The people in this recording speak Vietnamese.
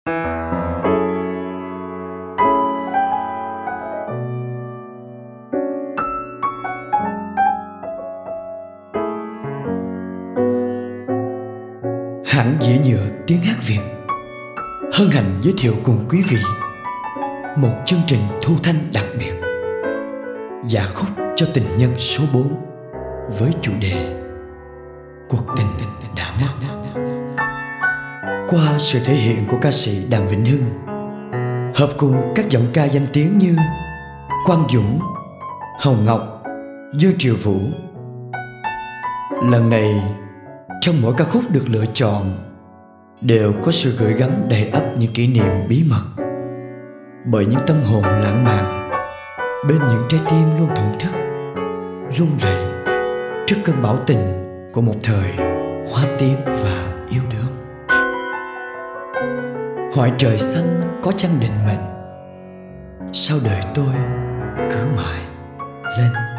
Hãng dĩa nhựa tiếng hát Việt hân hạnh giới thiệu cùng quý vị một chương trình thu thanh đặc biệt, Dạ khúc cho tình nhân số 4, với chủ đề Cuộc tình đã mất. Qua sự thể hiện của ca sĩ Đàm Vĩnh Hưng, hợp cùng các giọng ca danh tiếng như Quang Dũng, Hồng Ngọc, Dương Triệu Vũ. Lần này, trong mỗi ca khúc được lựa chọn đều có sự gửi gắm đầy ắp những kỷ niệm bí mật, bởi những tâm hồn lãng mạn bên những trái tim luôn thổn thức, run rẩy trước cơn bão tình của một thời hoa tím và yêu đương. Hỏi trời xanh có chăng định mệnh, sao đời tôi cứ mãi lên